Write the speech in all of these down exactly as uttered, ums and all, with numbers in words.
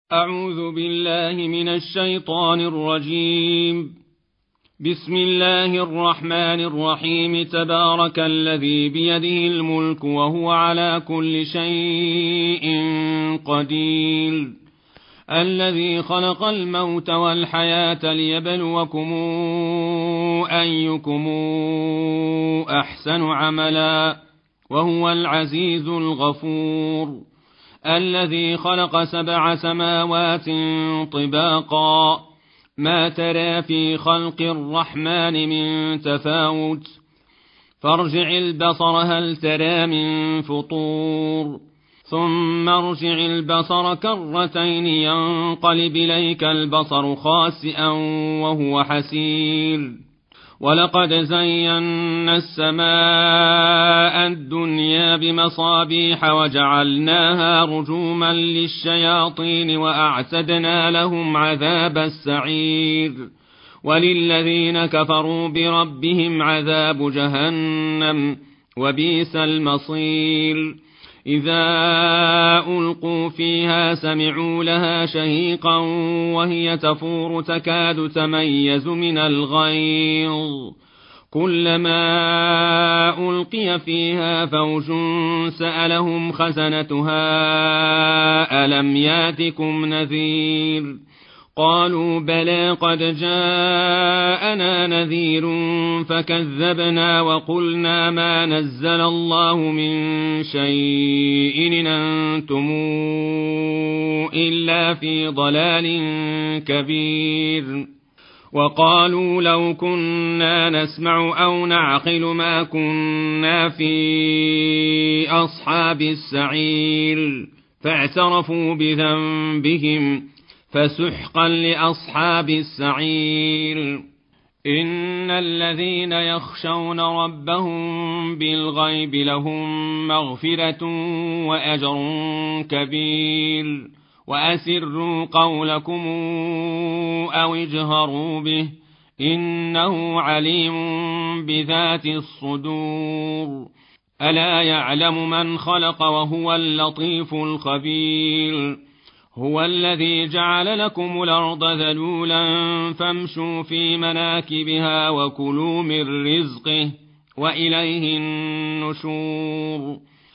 أعوذ بالله من الشيطان الرجيم. بسم الله الرحمن الرحيم. تبارك الذي بيده الملك وهو على كل شيء قدير، الذي خلق الموت والحياة ليبلوكم أيكم أحسن عملا، وهو العزيز الغفور، الذي خلق سبع سماوات طباقا، ما ترى في خلق الرحمن من تفاوت، فارجع البصر هل ترى من فطور، ثم ارجع البصر كرتين ينقلب إليك البصر خاسئا وهو حسير. ولقد زينا السماء الدنيا بمصابيح وجعلناها رجوما للشياطين وأعتدنا لهم عذاب السعير. وللذين كفروا بربهم عذاب جهنم وبئس المصير. إذا ألقوا فيها سمعوا لها شهيقا وهي تفور تكاد تميز من الغيظ، كلما ألقي فيها فوج سألهم خزنتها ألم ياتكم نذير، قالوا بلى قد جاءنا نذير فكذبنا وقلنا ما نزل الله من شيء إن أنتم إلا في ضلال كبير. وقالوا لو كنا نسمع أو نعقل ما كنا في أصحاب السعير، فاعترفوا بذنبهم فسحقا لأصحاب السعير. إن الذين يخشون ربهم بالغيب لهم مغفرة وأجر كبير. وأسروا قولكم أو اجهروا به إنه عليم بذات الصدور. ألا يعلم من خلق وهو اللطيف الخبير. هو الذي جعل لكم الأرض ذلولا فامشوا في مناكبها وكلوا من رزقه وإليه النشور.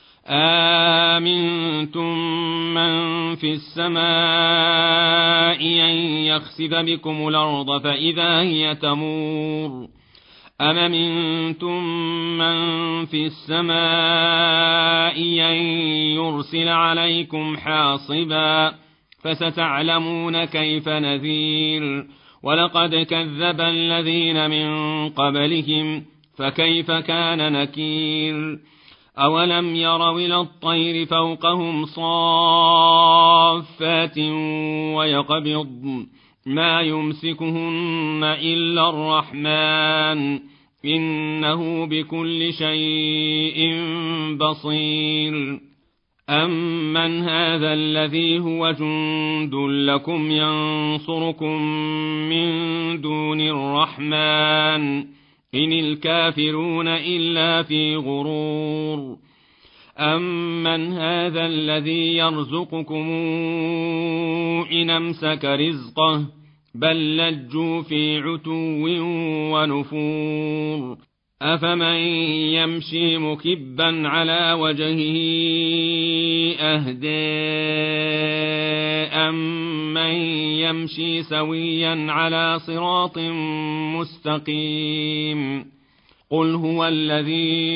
آمنتم من في السماء أن يخسف بكم الأرض فإذا هي تمور، أم أمنتم من في السماء أن يرسل عليكم حاصبا، فستعلمون كيف نذير. ولقد كذب الذين من قبلهم فكيف كان نكير. أولم يروا إلى الطير فوقهم صافات ويقبضن ما يمسكهن إلا الرحمن إنه بكل شيء بصير. أمن هذا الذي هو جند لكم ينصركم من دون الرحمن إن الكافرون إلا في غرور. أمن هذا الذي يرزقكم إن أمسك رزقه بل لجوا في عتو ونفور. أفمن يمشي مكبا على وجهه أهدى أمن يمشي سويا على صراط مستقيم. قل هو الذي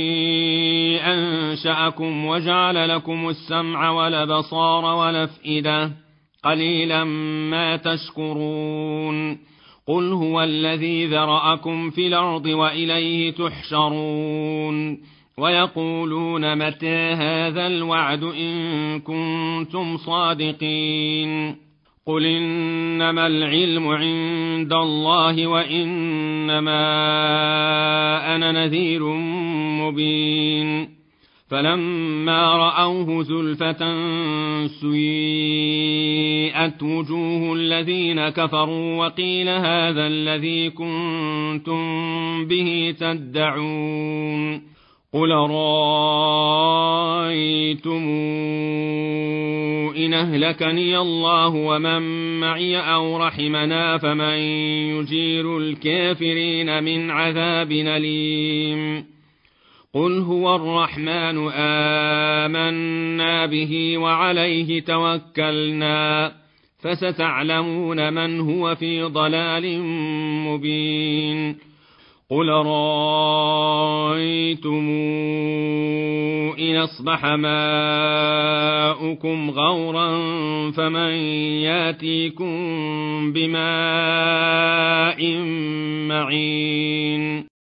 أنشأكم وجعل لكم السمع والأبصار والأفئدة قليلا ما تشكرون. قل هو الذي ذرأكم في الأرض وإليه تحشرون. ويقولون متى هذا الوعد إن كنتم صادقين. قل إنما العلم عند الله وإنما أنا نذير مبين. فلما رأوه زلفة سيئت وجوه الذين كفروا وقيل هذا الذي كنتم به تدعون. قل رأيتم إن أهلكني الله ومن معي أو رحمنا فمن يجير الكافرين من عذاب أليم قل هو الرحمن آمنا به وعليه توكلنا فستعلمون من هو في ضلال مبين قل رأيتم إن أصبح ماؤكم غورا فمن ياتيكم بماء معين